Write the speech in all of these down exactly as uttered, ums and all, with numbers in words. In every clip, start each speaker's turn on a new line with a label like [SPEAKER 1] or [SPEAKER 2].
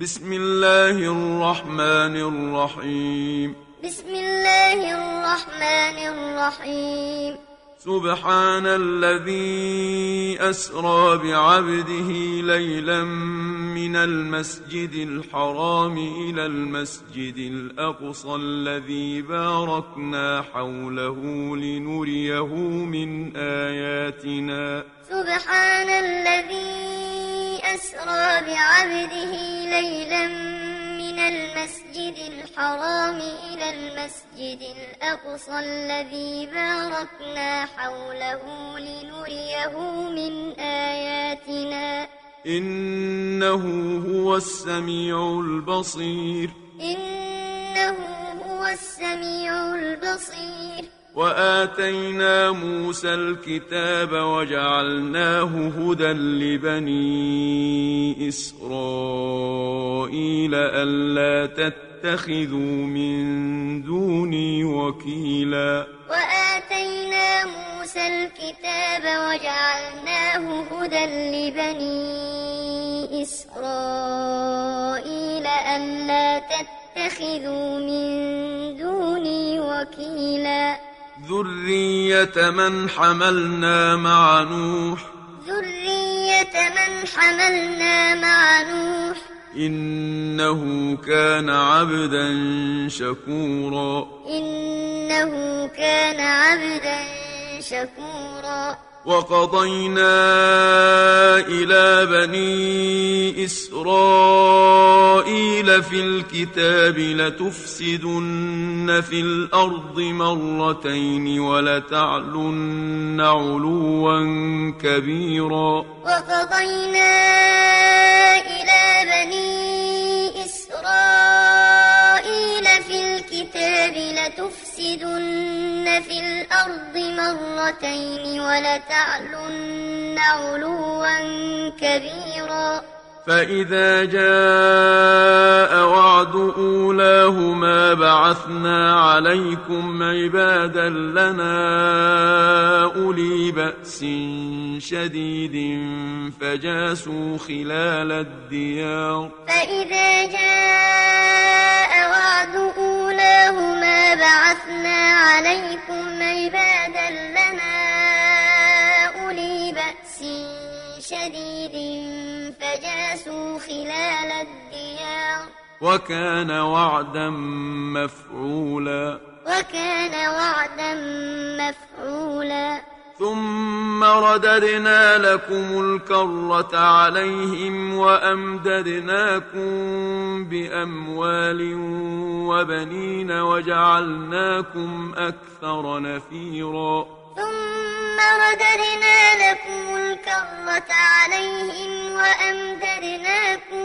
[SPEAKER 1] بسم الله الرحمن الرحيم
[SPEAKER 2] بسم الله الرحمن الرحيم
[SPEAKER 1] سبحان الذي أسرى بعبده ليلا من المسجد الحرام إلى المسجد الأقصى الذي باركنا حوله لنريه من آياتنا
[SPEAKER 2] سبحان الذي أسرى بعبده ليلا من المسجد الحرام إلى المسجد الأقصى الذي باركنا حوله لنريه من آياتنا
[SPEAKER 1] إنه هو السميع البصير
[SPEAKER 2] إنه هو السميع البصير
[SPEAKER 1] وآتينا موسى الكتاب وجعلناه هدى لبني إسرائيل ألا تتخذوا من دوني وكيلا
[SPEAKER 2] وآتينا موسى الكتاب وجعلناه هدى لبني إسرائيل ألا تتخذوا من دوني وكيلا
[SPEAKER 1] ذرية من حملنا مع نوح
[SPEAKER 2] ذرية من حملنا مع نوح
[SPEAKER 1] إنه كان عبدا شكورا
[SPEAKER 2] إنه كان عبدا شكورا
[SPEAKER 1] وقضينا إلى بني إسرائيل في الكتاب لتفسدن في الأرض مرتين ولتعلن علوا كبيرا
[SPEAKER 2] وقضينا إلى بني إسرائيل في الكتاب لتفسدن في الأرض مرتين ولتعلن علوا كبيرا
[SPEAKER 1] فإذا جاء وعد أولاهما بعثنا عليكم عبادا لنا أولي بأس شديد فجاسوا خلال الديار
[SPEAKER 2] فإذا جاء وعد أولاهما بعثنا عليكم عبادا لنا أولي بأس شديد فجاسوا خلال الديار
[SPEAKER 1] وكان وعدا مفعولا
[SPEAKER 2] وكان وعدا مفعولا
[SPEAKER 1] ثم رددنا لكم الكرة عليهم وأمددناكم بأموال وبنين وجعلناكم أكثر نفيرا
[SPEAKER 2] ثم رددنا لكم الكرة عليهم وأمددناكم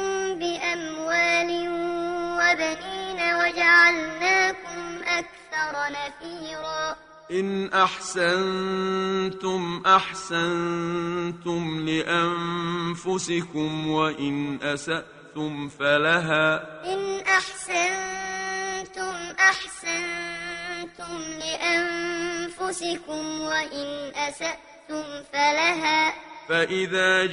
[SPEAKER 2] بأموال وبنين وجعلناكم أكثر نفيرا
[SPEAKER 1] إن أحسنتم أحسنتم لأنفسكم وإن أسأتم فلها
[SPEAKER 2] إن أحسنتم أحسنتم لأنفسكم وإن أسأتم فلها
[SPEAKER 1] فإذا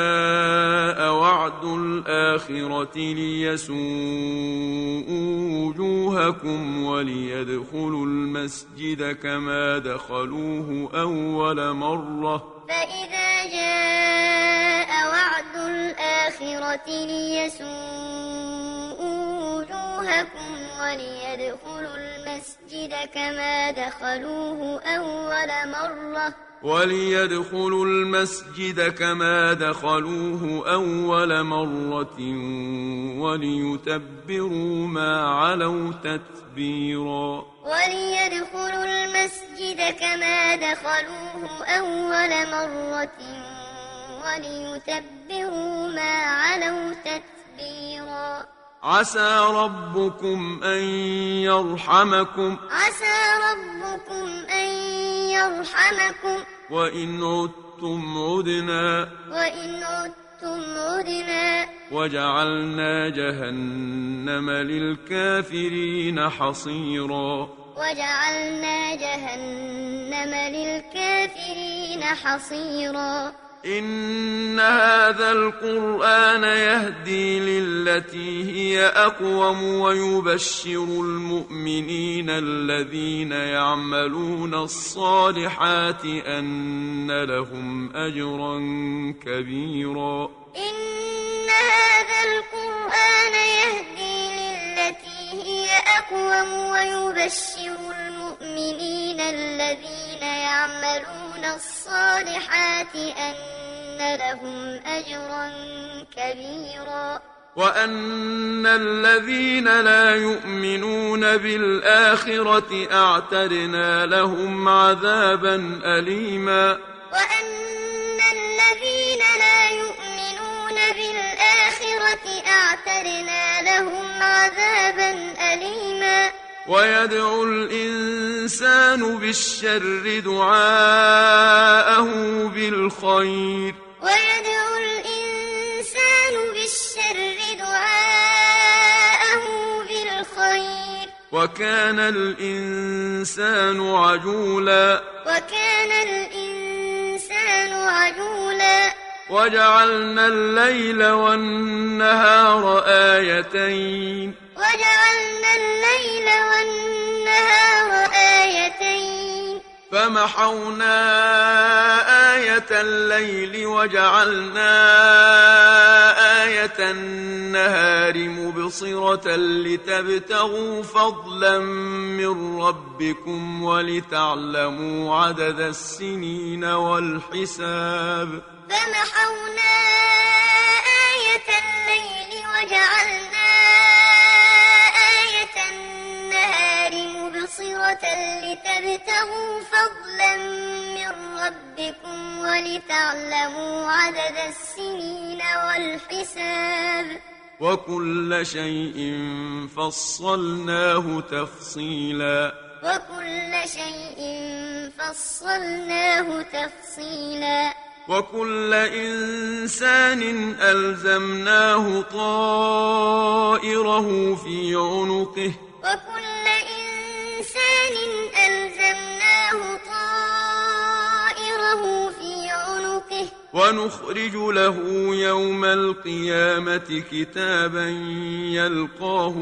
[SPEAKER 1] جاء وعد الآخرة ليسوءوا وجوهكم وليدخلوا المسجد كما دخلوه أول مرة
[SPEAKER 2] فإذا جاء وعد الآخرة ليسوءوا وجوهكم وليدخلوا المسجد كما دخلوه أول مرة
[SPEAKER 1] وليدخلوا المسجد كما دخلوه أول مرة وليتبروا ما علوا تتبيرا
[SPEAKER 2] وليدخلوا المسجد كما دخلوه أول مرة وليتبروا ما علوا تتبيرا
[SPEAKER 1] عسى ربكم أن يرحمكم
[SPEAKER 2] عسى ربكم أن يرحمكم
[SPEAKER 1] وإن عدتم عدنا
[SPEAKER 2] وإن عدتم عدنا
[SPEAKER 1] وجعلنا جهنم للكافرين حصيرا
[SPEAKER 2] وجعلنا جهنم للكافرين حصيرا
[SPEAKER 1] إن هذا القرآن يهدي للتي هي أقوم ويبشر المؤمنين الذين يعملون الصالحات أن لهم أجرا كبيرا.
[SPEAKER 2] إن هذا القرآن يهدي للتي هي أقوم ويبشر المؤمنين الذين يعملون الصالحات أن لهم أجرا كبيرا.
[SPEAKER 1] وأن الذين لا يؤمنون بالآخرة أعتدنا لهم عذابا أليما.
[SPEAKER 2] وأن الذين لا يؤمنون بالآخرة أعتدنا لهم عذابا أليما.
[SPEAKER 1] ويدعو الإنسان بالشر دعاءه بالخير.
[SPEAKER 2] ويدعو الإنسان بالشر دعاءه بالخير.
[SPEAKER 1] وكان الإنسان عجولا.
[SPEAKER 2] وكان الإنسان عجولا.
[SPEAKER 1] وجعلنا الليل والنهار آيتين.
[SPEAKER 2] وجعلنا الليل والنهار آيتين.
[SPEAKER 1] فمحونا آية الليل وجعلنا آية النهار مبصرة لتبتغوا فضلا من ربكم ولتعلموا عدد السنين والحساب.
[SPEAKER 2] فمحونا آية الليل وجعلنا آية النهار مبصرة لتبتغوا فضلا من ربكم ولتعلموا عدد السنين والحساب.
[SPEAKER 1] وكل شيء فصلناه تفصيلا.
[SPEAKER 2] وكل شيء فصلناه تفصيلا.
[SPEAKER 1] وكل إنسان ألزمناه طائره في عنقه.
[SPEAKER 2] وكل إنسان ألزمناه طائره في عنقه.
[SPEAKER 1] ونخرج له يوم القيامة كتابا يلقاه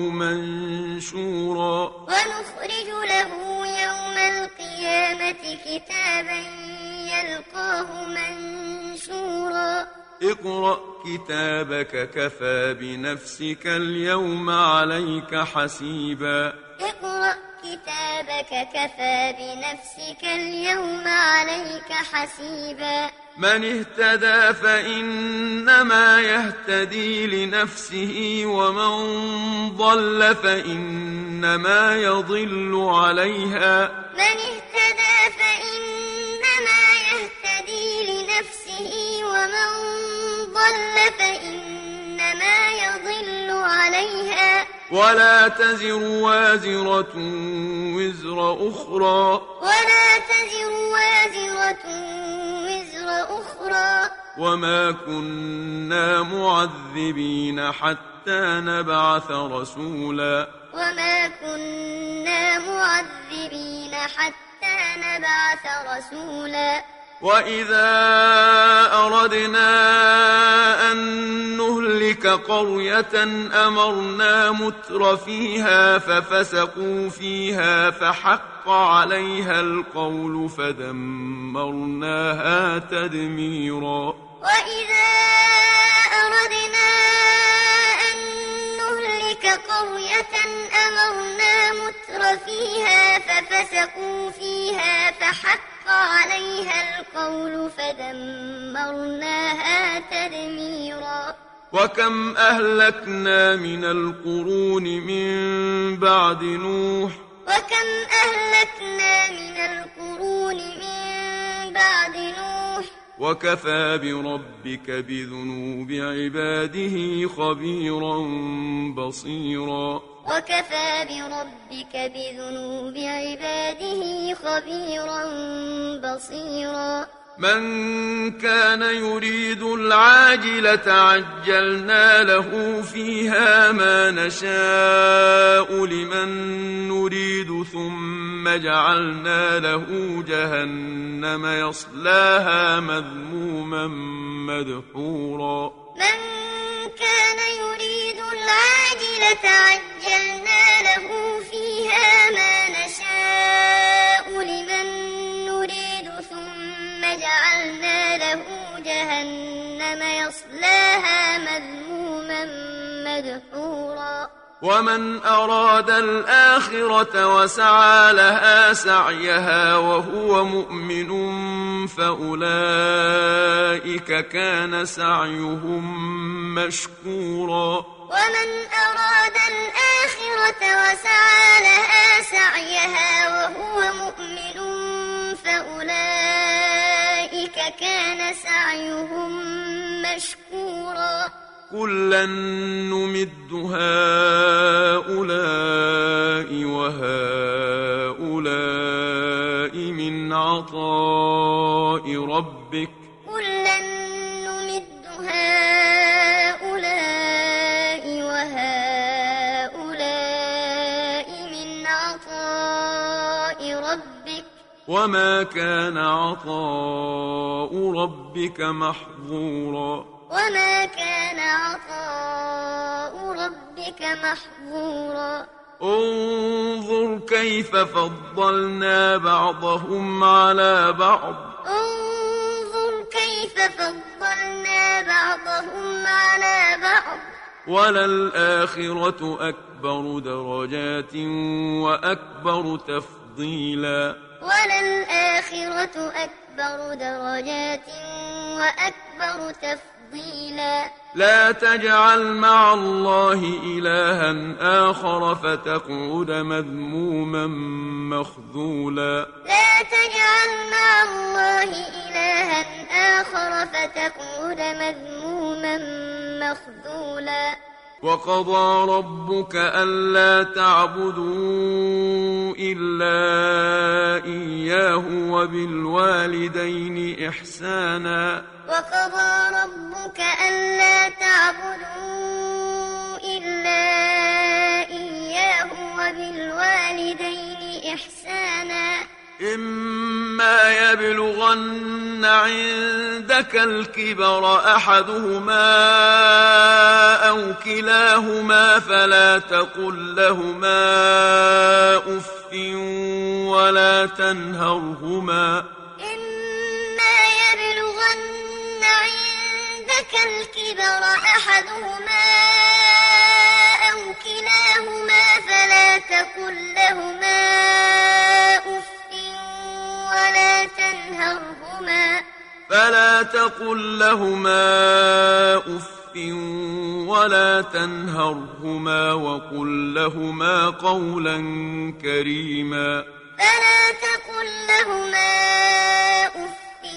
[SPEAKER 1] منشورا.
[SPEAKER 2] ونخرج له يوم القيامة كتابا يلقاه منشورا.
[SPEAKER 1] اقرأ كتابك كفى بنفسك اليوم عليك حسيبا.
[SPEAKER 2] اقرأ كتابك كفى بنفسك اليوم عليك حسيبا.
[SPEAKER 1] من اهتدى فإنما يهتدي لنفسه ومن ضل فإنما يضل عليها.
[SPEAKER 2] من اهتدى فإنما يهتدي لنفسه ومن ضل فإنما يضل عليها.
[SPEAKER 1] ولا تزر وازرة وزر أخرى.
[SPEAKER 2] ولا تزر وازرة وزر أخرى.
[SPEAKER 1] وما كنا معذبين حتى نبعث رسولا.
[SPEAKER 2] وما كنا معذبين حتى نبعث رسولا.
[SPEAKER 1] وإذا أردنا أن نهلك قرية أمرنا متر فيها ففسقوا فيها فحق عليها القول فدمرناها تدميرا.
[SPEAKER 2] وإذا أردنا أن نهلك قرية أمرنا متر فيها ففسقوا فيها فحق عليها القول فدمرناها تدميرا.
[SPEAKER 1] وكم أهلكنا من القرون من بعد نوح.
[SPEAKER 2] وكم أهلكنا من القرون من بعد نوح.
[SPEAKER 1] وكفى بربك بذنوب عباده خبيرا بصيرا.
[SPEAKER 2] وكفى بربك بذنوب عباده خبيرا بصيرا.
[SPEAKER 1] من كان يريد العاجلة عجلنا له فيها ما نشاء لمن نريد ثم جعلنا له جهنم يصلاها مذموما مدحورا
[SPEAKER 2] من كان يريد العاجلة عجلنا له فيها ما نشاء لمن نريد ثم جعلنا له جهنم يصلاها مذموما مدحورا
[SPEAKER 1] ومن أراد الآخرة وسعى لها سعيها وهو مؤمن فأولئك كان سعيهم مشكورا
[SPEAKER 2] ومن أراد الآخرة وسعى لها سعيها وهو مؤمن فأولئك كان سعيهم مشكورا
[SPEAKER 1] كلا نمد هؤلاء وهؤلاء من عطاء ربك
[SPEAKER 2] كلا نمد هؤلاء وهؤلاء من عطاء ربك
[SPEAKER 1] وما كان عطاء ربك محظورا
[SPEAKER 2] وما كان عطاء ربك محظورا
[SPEAKER 1] انظر كيف فضلنا بعضهم على بعض
[SPEAKER 2] انظر كيف فضلنا بعضهم على بعض
[SPEAKER 1] وللآخرة أكبر درجات وأكبر تفضيلا
[SPEAKER 2] وللآخرة أكبر درجات وأكبر تفضيلا
[SPEAKER 1] لا تجعل مع الله إلها آخر فتقعد مذموما مخذولا
[SPEAKER 2] لا تجعل مع الله إلها آخر فتقعد مذموما مخذولا
[SPEAKER 1] وقضى ربك ألا تعبدوا إلا إياه وبالوالدين إحسانا
[SPEAKER 2] وقضى ربك ألا تعبدوا إلا إياه وبالوالدين إحسانا
[SPEAKER 1] إما يبلغن عندك الكبر أحدهما أو كلاهما فلا تقل لهما أف ولا تنهرهما
[SPEAKER 2] إما يبلغن عندك الكبر أحدهما أو كلاهما فلا تقل لهما أف ولا تنهرهما
[SPEAKER 1] فلا تقل لهما أف ولا تنهرهما وقل لهما قولا كريما
[SPEAKER 2] فلا تقل لهما أف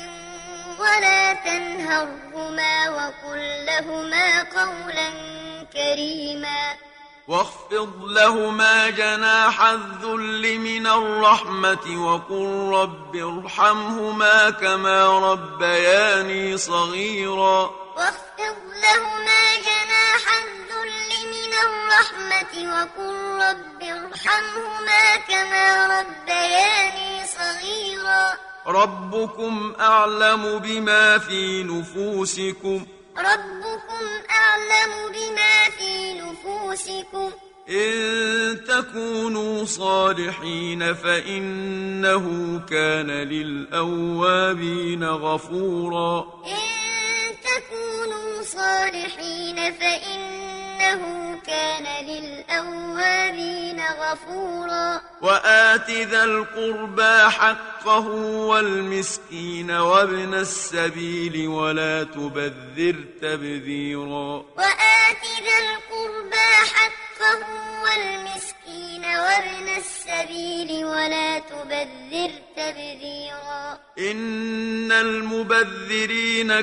[SPEAKER 2] ولا تنهرهما وقل لهما قولا كريما
[SPEAKER 1] واخفض لهما جناح الذل من الرحمة وقل رب ارحمهما كما ربياني صغيرا
[SPEAKER 2] واخفض لهما جناح الذل من الرحمة وقل رب ارحمهما كما ربياني صغيرا
[SPEAKER 1] ربكم أعلم بما في نفوسكم
[SPEAKER 2] ربكم أعلم بما في نفوسكم
[SPEAKER 1] إن تكونوا صالحين فإنه كان للأوابين غفورا
[SPEAKER 2] إن تكونوا صالحين فإنه كان للأوابين غفورا
[SPEAKER 1] وآت ذا القربى حقه والمسكين وابن السبيل ولا تبذر تبذيرا
[SPEAKER 2] وآت ذا القربى حقه والمسكين وابن السبيل ولا تبذر تبذيرا
[SPEAKER 1] إن المبذرين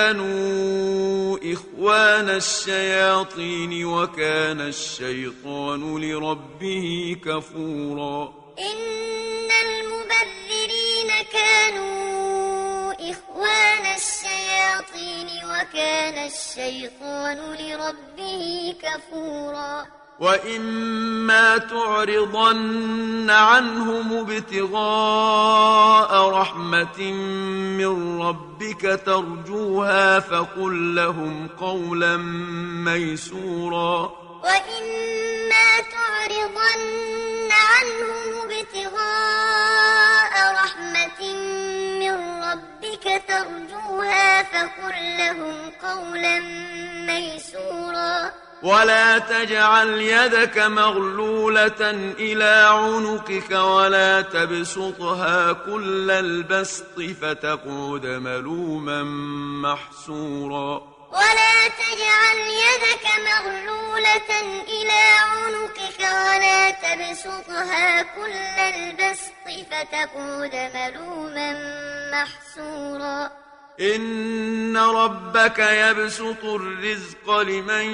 [SPEAKER 1] كانوا إخوان الشياطين وكان الشيطان لربه كفورا
[SPEAKER 2] إن المبذرين كانوا إخوان الشياطين وكان الشيطان لربه كفورا
[SPEAKER 1] وإما تعرضن عنهم ابتغاء رحمة من ربك ترجوها فقل لهم قولا ميسورا
[SPEAKER 2] وإما تعرضن عنهم ابتغاء رحمة من ربك ترجوها فقل لهم قولا ميسورا
[SPEAKER 1] ولا تجعل يدك مغلولة إلى عنقك ولا تبسطها كل البسط فتقعد ملوما محسورا
[SPEAKER 2] ولا تجعل يدك مغلولة إلى عنقك ولا تبسطها كل البسط فتقعد ملوما محسورا
[SPEAKER 1] إن ربك يبسط الرزق لمن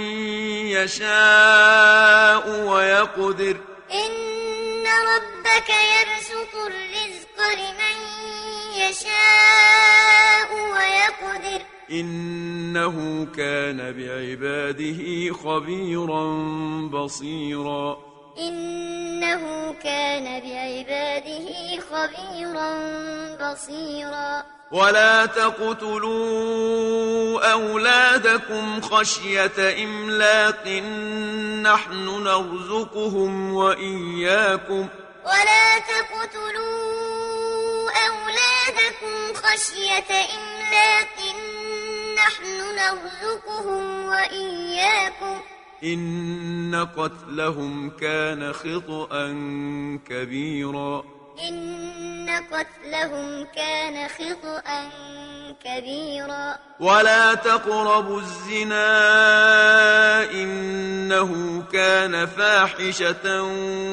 [SPEAKER 1] يشاء ويقدر
[SPEAKER 2] إن ربك يبسط الرزق لمن يشاء ويقدر
[SPEAKER 1] إنه كان بعباده خبيرا بصيرا
[SPEAKER 2] إنه كان بعباده خبيرا بصيرا
[SPEAKER 1] ولا تقتلوا أولادكم خشية إملاق نحن نرزقهم وإياكم
[SPEAKER 2] ولا تقتلوا أولادكم خشية إملاق نحن نرزقهم وإياكم
[SPEAKER 1] إن قتلهم كان خطأ كبيرا
[SPEAKER 2] إن قتلهم كان خطأ كبيرا
[SPEAKER 1] ولا تقربوا الزنا إنه كان فاحشة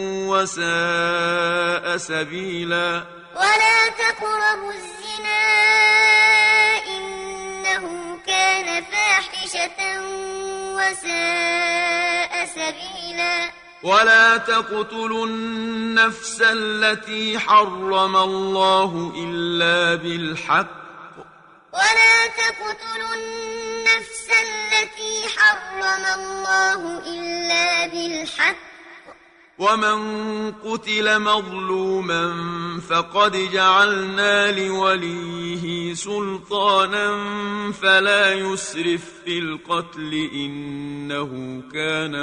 [SPEAKER 1] وساء سبيلا
[SPEAKER 2] ولا تقربوا الزنا إنه كان فاحشة وساء سبيلا
[SPEAKER 1] ولا تقتلوا النفس التي حرم الله إلا بالحق
[SPEAKER 2] ولا تقتلوا النفس التي حرم الله إلا بالحق
[SPEAKER 1] ومن قتل مظلوما فقد جعلنا لوليه سلطانا فلا يسرف في القتل إنه كان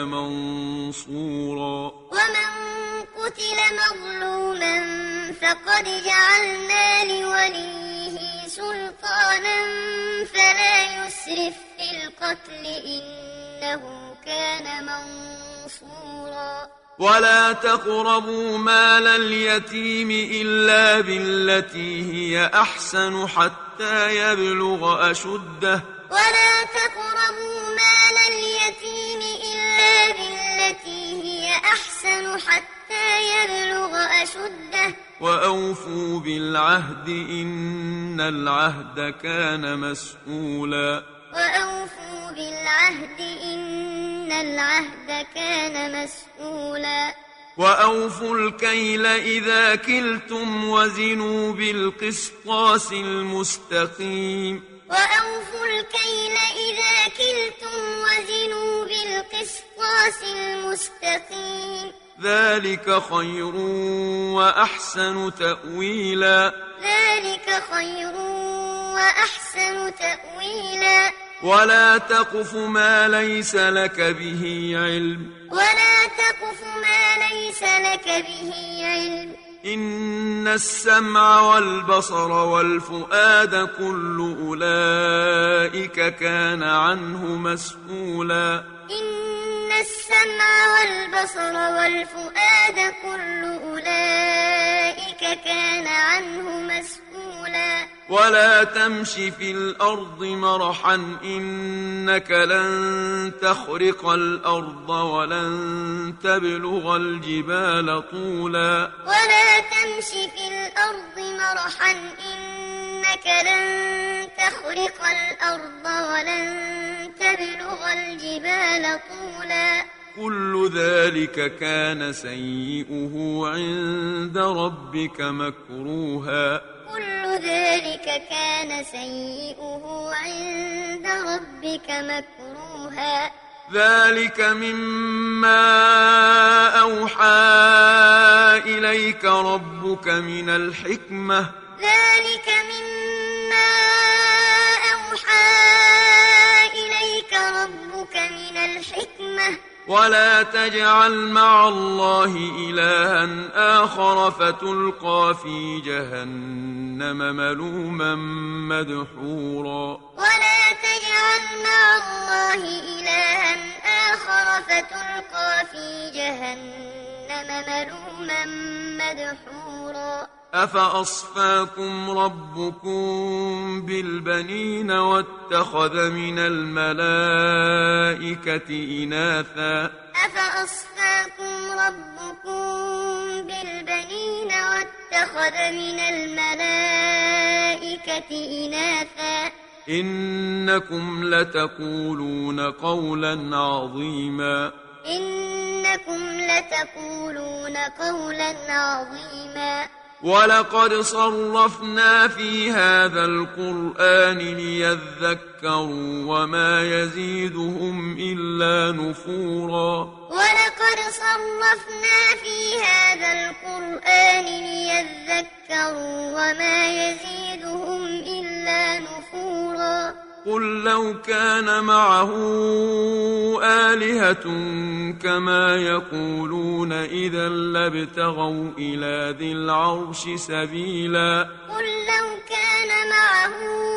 [SPEAKER 1] منصورا
[SPEAKER 2] ومن قتل مظلوما فقد جعلنا لوليه سلطانا فلا يسرف في القتل إنه كان منصورا
[SPEAKER 1] ولا تقربوا مال اليتيم إلا بالتي هي أحسن حتى يبلغ أشده
[SPEAKER 2] ولا تقربوا مال اليتيم إلا بالتي هي أحسن حتى يبلغ أشده
[SPEAKER 1] وأوفوا بالعهد إن العهد كان مسؤولا
[SPEAKER 2] وأوفوا بالعهد إن العهد كان مسؤولا
[SPEAKER 1] وأوفوا الكيل إذا كلتم وزنوا بالقسطاس المستقيم
[SPEAKER 2] وأوفوا الكيل إذا كلتم وزنوا بالقسطاس المستقيم
[SPEAKER 1] ذلك خير وأحسن تأويلا
[SPEAKER 2] ذلك خير وأحسن تأويلا
[SPEAKER 1] ولا تقف ما ليس لك به علم
[SPEAKER 2] ولا تقف ما ليس لك به علم
[SPEAKER 1] إن السمع والبصر والفؤاد كل أولئك كان عنه مسؤولا
[SPEAKER 2] إن السمع والبصر والفؤاد كل أولئك كان عنه مسؤولا
[SPEAKER 1] ولا تمش في الأرض مرحا إنك لن تخرق الأرض ولن تبلغ الجبال طولا
[SPEAKER 2] ولا تمش في الأرض مرحا إنك لن تخرق الأرض ولن تبلغ الجبال طولا
[SPEAKER 1] كل ذلك كان سيئه عند ربك مكروها
[SPEAKER 2] كل ذلك كان سيئه عند ربك مكروها
[SPEAKER 1] ذلك مما أوحى إليك ربك من الحكمة
[SPEAKER 2] ذلك مما أوحى إليك ربك من الحكمة
[SPEAKER 1] ولا تجعل مع الله إلها آخر فتلقى في جهنم ملوما مدحورا
[SPEAKER 2] ولا تجعل مع الله إلها آخر فتلقى في جهنم ملوما مدحورا
[SPEAKER 1] أفأصفاكم ربكم بالبنين واتخذ من الملائكة إناثا
[SPEAKER 2] أفأصفاكم ربكم بالبنين واتخذ من الملائكة إناثا
[SPEAKER 1] إنكم لتقولون قولا عظيما
[SPEAKER 2] إنكم لتقولون قولا عظيما
[SPEAKER 1] ولقد صرفنا في هذا القرآن ليذكروا وما يزيدهم إلا نفورا
[SPEAKER 2] ولقد صرفنا في هذا القرآن ليذكروا وما يزيدهم إلا نفورا
[SPEAKER 1] قل لو كان معه آلهة كما يقولون إذا لابتغوا إلى ذي العرش سبيلا
[SPEAKER 2] قل لو كان معه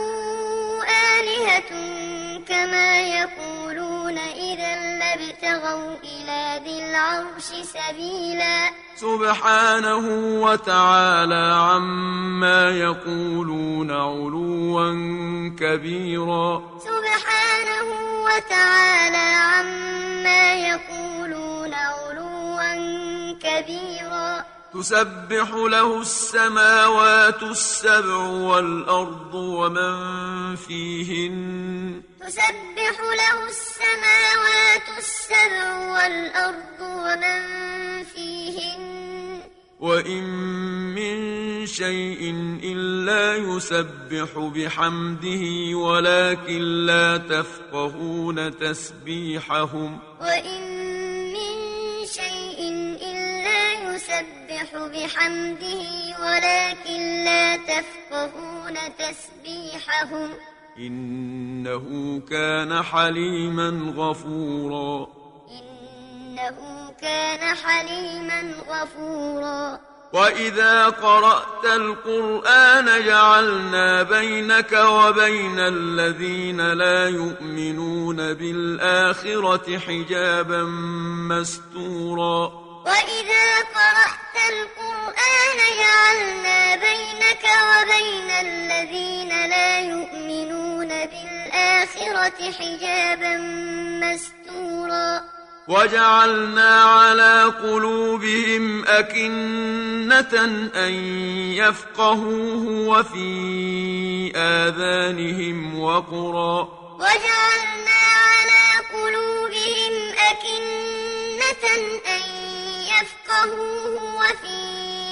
[SPEAKER 2] آلهة كما يقولون إذا لابتغوا إلى ذي العرش سبيلا
[SPEAKER 1] سبحانه وتعالى عما يقولون علوا كبيرا
[SPEAKER 2] سبحانه وتعالى عما يقولون علوا كبيرا
[SPEAKER 1] تسبح له السماوات السبع والأرض ومن فيهن
[SPEAKER 2] تسبح له السماوات السبع والأرض ومن فيهن
[SPEAKER 1] وإن من شيء إلا يسبح بحمده ولكن لا تفقهون تسبيحهم
[SPEAKER 2] وإن من شيء إلا يسبح بحمده ولكن لا تفقهون تسبيحهم
[SPEAKER 1] إنه كان حليما غفورا
[SPEAKER 2] إنه كان حليما غفورا
[SPEAKER 1] وإذا قرأت القرآن جعلنا بينك وبين الذين لا يؤمنون بالآخرة حجابا مستورا
[SPEAKER 2] وإذا قرأت القرآن جعلنا بينك وبين الذين لا يؤمنون بالآخرة حجابا مستورا
[SPEAKER 1] وجعلنا على قلوبهم أكنة أن يفقهوه وفي آذانهم وقرا
[SPEAKER 2] وجعلنا على قلوبهم أكنة أن يفقهوه وفي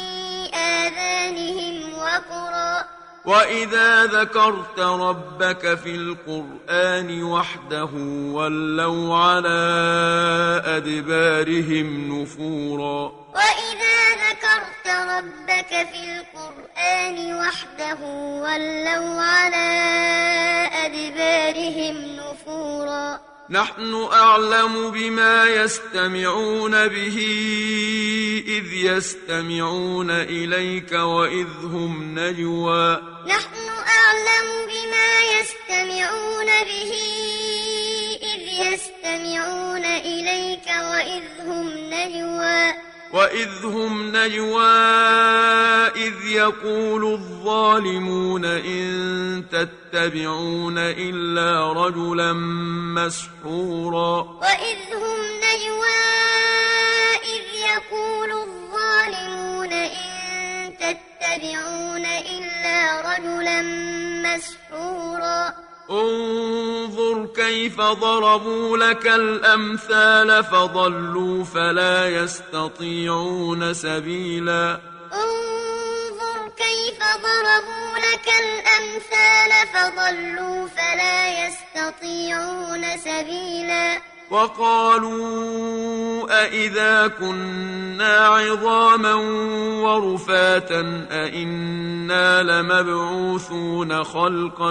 [SPEAKER 2] آذانهم وقرا
[SPEAKER 1] وإذا ذكرت ربك في القرآن وحده ولوا على أدبارهم نفورا
[SPEAKER 2] وإذا ذكرت ربك في القرآن وحده ولوا على أدبارهم نفورا
[SPEAKER 1] نحن أعلم بما يستمعون به إذ يستمعون إليك وإذ هم نجوى
[SPEAKER 2] نحن أعلم بما يستمعون به إذ يستمعون إليك وإذ هم نجوى
[SPEAKER 1] وإذ هم نجوى إذ يقول الظالمون إن تتبعون إلا رجلا مسحورا
[SPEAKER 2] وإذ هم نجوى إذ يقول الظالمون إن تتبعون إلا رجلا مسحورا
[SPEAKER 1] انظر كيف كيف ضربوا لك الأمثال فضلوا فلا يستطيعون سبيلا
[SPEAKER 2] انظر كيف ضربوا لك الأمثال فضلوا فلا يستطيعون سبيلا
[SPEAKER 1] وقالوا أإذا كنا عظاما ورفاتا أإنا لمبعوثون خلقا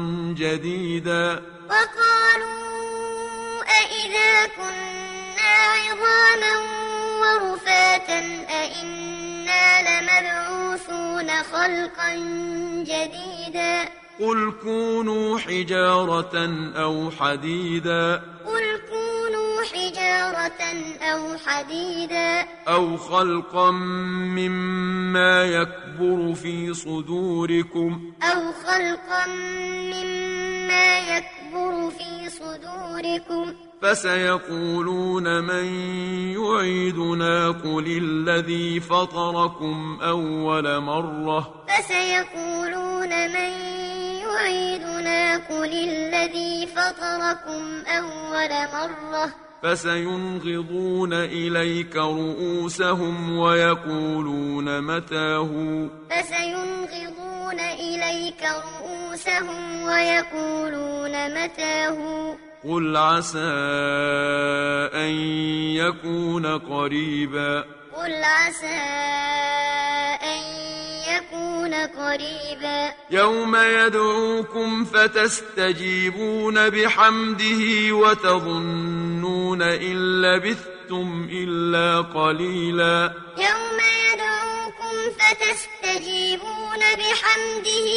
[SPEAKER 1] جديدا
[SPEAKER 2] وقالوا أإذا كنا عظاما ورفاتا أإنا لمبعوثون خلقا جديدا
[SPEAKER 1] قل كونوا حجارة أو حديدا
[SPEAKER 2] قل كونوا حجارة أو حديدا
[SPEAKER 1] أو خلقا مما يكبر في صدوركم
[SPEAKER 2] أو خلقا مما يكبر في صدوركم
[SPEAKER 1] فسيقولون من يعيدنا قل الذي فطركم أول مرة
[SPEAKER 2] فسيقولون من يعيدنا قل الذي فطركم أول مرة
[SPEAKER 1] فسينغضون إليك رؤوسهم ويقولون متاه
[SPEAKER 2] فسينغضون إليك رؤوسهم ويقولون متاه
[SPEAKER 1] قل عسى أن يكون قريبا
[SPEAKER 2] قل عسى أن يكون قريبا
[SPEAKER 1] يوم يدعوكم فتستجيبون بحمده وتظنون إن لبثتم إلا قليلا
[SPEAKER 2] يوم يدعوكم فتستجيبون بحمده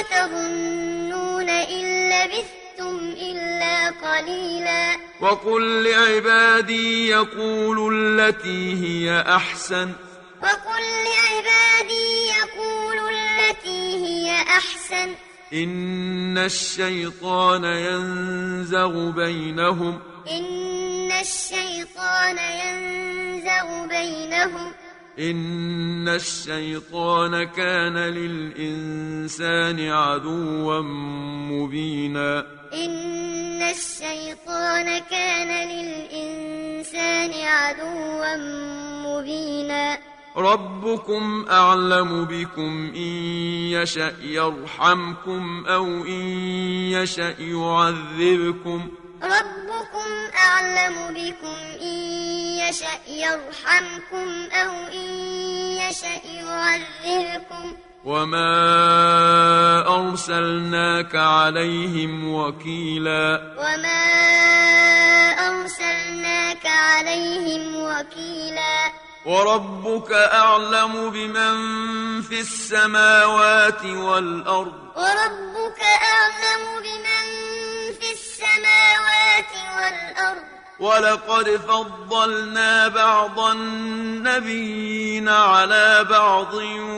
[SPEAKER 2] وتظنون إن لبثتم إلا قليلا
[SPEAKER 1] وقل لعبادي يقولوا التي هي أحسن
[SPEAKER 2] وقل لعبادي يقولوا التي هي أحسن
[SPEAKER 1] إن الشيطان ينزغ بينهم
[SPEAKER 2] إن الشيطان ينزغ بينهم
[SPEAKER 1] إن الشيطان كان للإنسان عدوا مبينا
[SPEAKER 2] إن الشيطان كان للإنسان عدوا مبينا
[SPEAKER 1] ربكم أعلم بكم إن يشأ يرحمكم أو إن يشأ يعذبكم
[SPEAKER 2] ربكم أعلم بكم إن يشأ يرحمكم أو إن يشأ يعذبكم
[SPEAKER 1] وما أرسلناك عليهم وكيلا
[SPEAKER 2] وما أرسلناك عليهم وكيلا
[SPEAKER 1] وربك أعلم بمن في السماوات والأرض
[SPEAKER 2] وربك أعلم بمن في السماوات والأرض
[SPEAKER 1] ولقد فضلنا بعض النبيين على بعض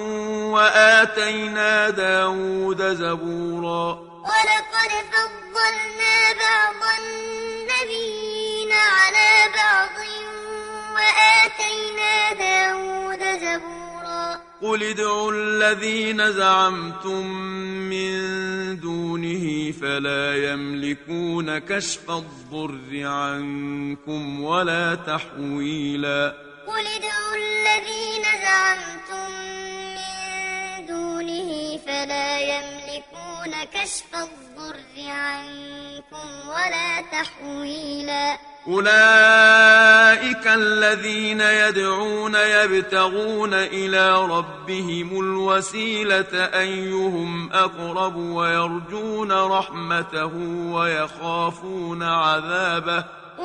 [SPEAKER 1] وآتينا داود زبورا
[SPEAKER 2] ولقد فضلنا بعض النبيين على بعض وآتينا داود زبورا
[SPEAKER 1] قل ادعوا الذين زعمتم من دونه فلا يملكون كشف الضر عنكم ولا تحويلا
[SPEAKER 2] قل ادعوا الذين زعمتم من دونه فلا يملكون كشف الضر عنكم ولا تحويلا
[SPEAKER 1] أولئك الذين يدعون يبتغون إلى ربهم الوسيلة أيهم أقرب ويرجون رحمته ويخافون عذابه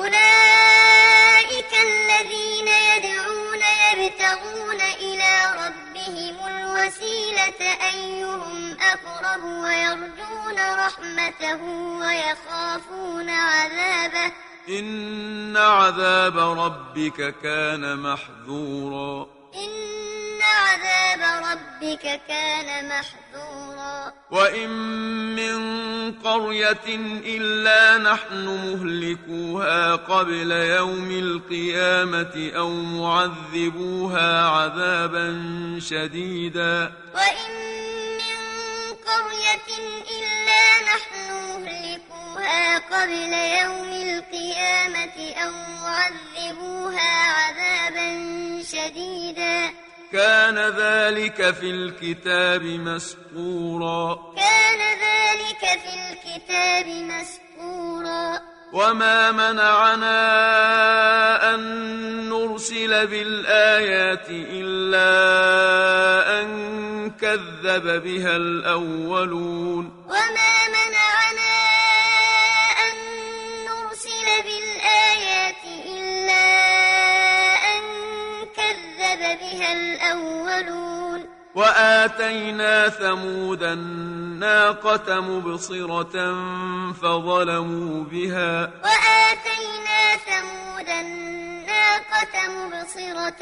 [SPEAKER 2] أولئك الذين يدعون يبتغون إلى ربهم الوسيلة أيهم أقرب ويرجون رحمته ويخافون عذابه
[SPEAKER 1] إن عذاب ربك كان محذورا
[SPEAKER 2] إن عذاب ربك كان محذورا
[SPEAKER 1] وإن من قرية إلا نحن مهلكوها قبل يوم القيامة أو معذبوها عذابا شديدا
[SPEAKER 2] وإن من قرية إلا نحن مهلكوها يعذبوها قبل يوم القيامة أو يعذبوها عذابا شديدا
[SPEAKER 1] كان ذلك في الكتاب مسطورا
[SPEAKER 2] كان ذلك في الكتاب مسطورا
[SPEAKER 1] وما منعنا أن نرسل بالآيات إلا أن كذب بها الأولون
[SPEAKER 2] وما منعنا أن نرسل بالآيات إلا أن كذب بها الأولون
[SPEAKER 1] وآتينا ثمود الناقة مبصرة فظلموا بها
[SPEAKER 2] وآتينا ثمود الناقة مبصرة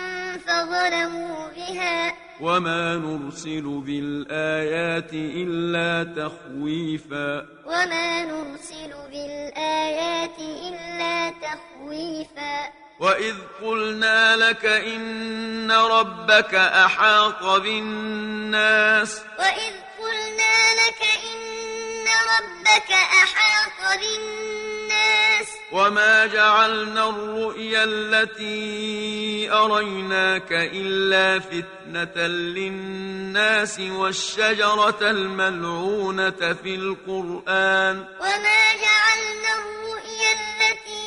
[SPEAKER 2] فظلموا بها
[SPEAKER 1] وما نرسل بالآيات إلا تخويفا
[SPEAKER 2] وما نرسل بالآيات إلا تخويفا
[SPEAKER 1] وإذ قلنا لك إن ربك أحاط بالناس
[SPEAKER 2] وإذ قلنا لك إن ربك أحاط بالناس
[SPEAKER 1] وما جعلنا الرؤيا التي أريناك إلا فتنة للناس والشجرة الملعونة في القرآن
[SPEAKER 2] وما جعلنا الرؤيا التي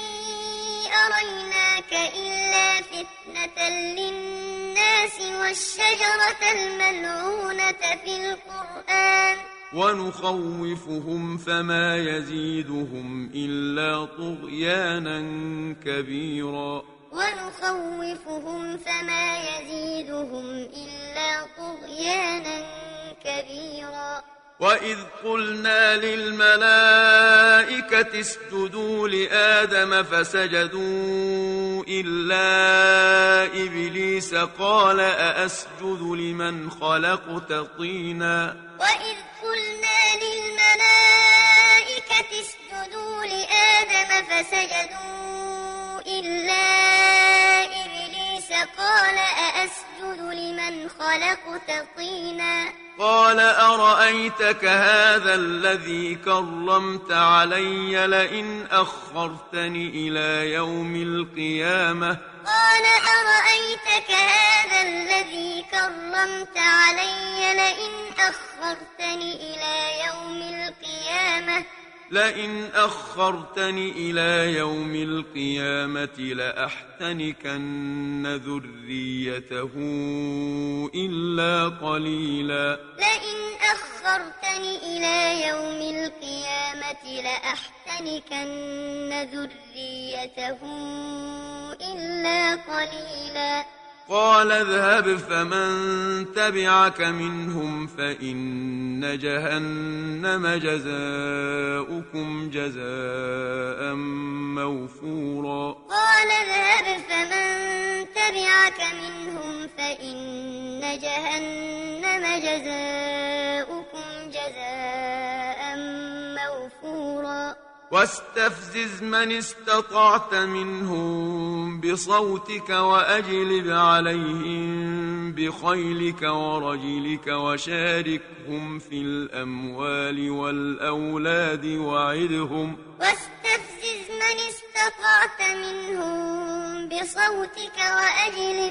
[SPEAKER 2] أريناك إلا فتنة للناس والشجرة الملعونة في القرآن
[SPEAKER 1] ونخوفهم فما يزيدهم إلا طغيانا كبيرا
[SPEAKER 2] ونخوفهم فما يزيدهم إلا طغيانا كبيرا
[SPEAKER 1] وإذ قلنا للملائكة اسجدوا لآدم فسجدوا إلا إبليس قال أأسجد لمن خلقت طينا
[SPEAKER 2] وإذ قلنا للملائكة اسجدوا لآدم فسجدوا إلا إبليس قال أأسجد لمن خلقت طينا
[SPEAKER 1] قال أرأيتك هذا الذي كرمت علي لئن أخرتني إلى يوم القيامة
[SPEAKER 2] قال أرأيتك هذا الذي كرمت علي لئن أخرتني إلى يوم القيامة
[SPEAKER 1] لئن أخرتني إلى يوم القيامة لأحتنكن ذريته إلا قليلا
[SPEAKER 2] لئن أخرتني إلى يوم القيامة لأحتنكن ذريته إلا قليلا
[SPEAKER 1] قال اذهب فمن تبعك منهم فإن جهنم جزاؤكم جزاء موفورا
[SPEAKER 2] قال اذهب فمن تبعك منهم فإن جهنم جزاؤكم جزاء موفورا
[SPEAKER 1] واستفزز من استطعت منهم بصوتك وأجلب عليهم بخيلك ورجلك وشاركهم في الأموال والأولاد وعدهم
[SPEAKER 2] واستفزز من استطعت منهم بصوتك وأجلب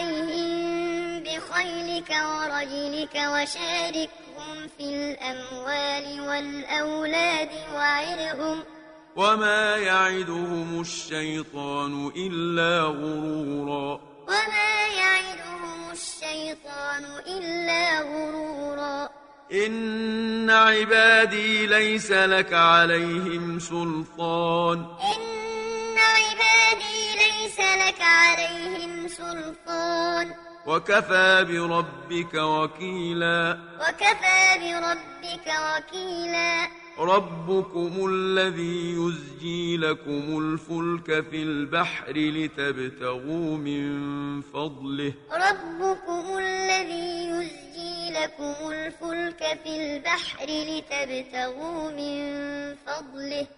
[SPEAKER 2] عليهم بخيلك ورجلك وشاركهم في الأموال والأولاد وعدهم
[SPEAKER 1] وما يعدهم الشيطان إلا غرورا
[SPEAKER 2] وما يعدهم الشيطان إلا غرورا
[SPEAKER 1] إن عبادي ليس لك عليهم سلطان
[SPEAKER 2] إن عبادي ليس لك عليهم سلطان
[SPEAKER 1] وكفى بربك وكيلا
[SPEAKER 2] وكفى بربك وكيلا
[SPEAKER 1] ربكم الذي يزجي لكم الفلك في البحر لتبتغوا من فضله
[SPEAKER 2] ربكم الذي يزجي لكم الفلك في البحر لتبتغوا من فضله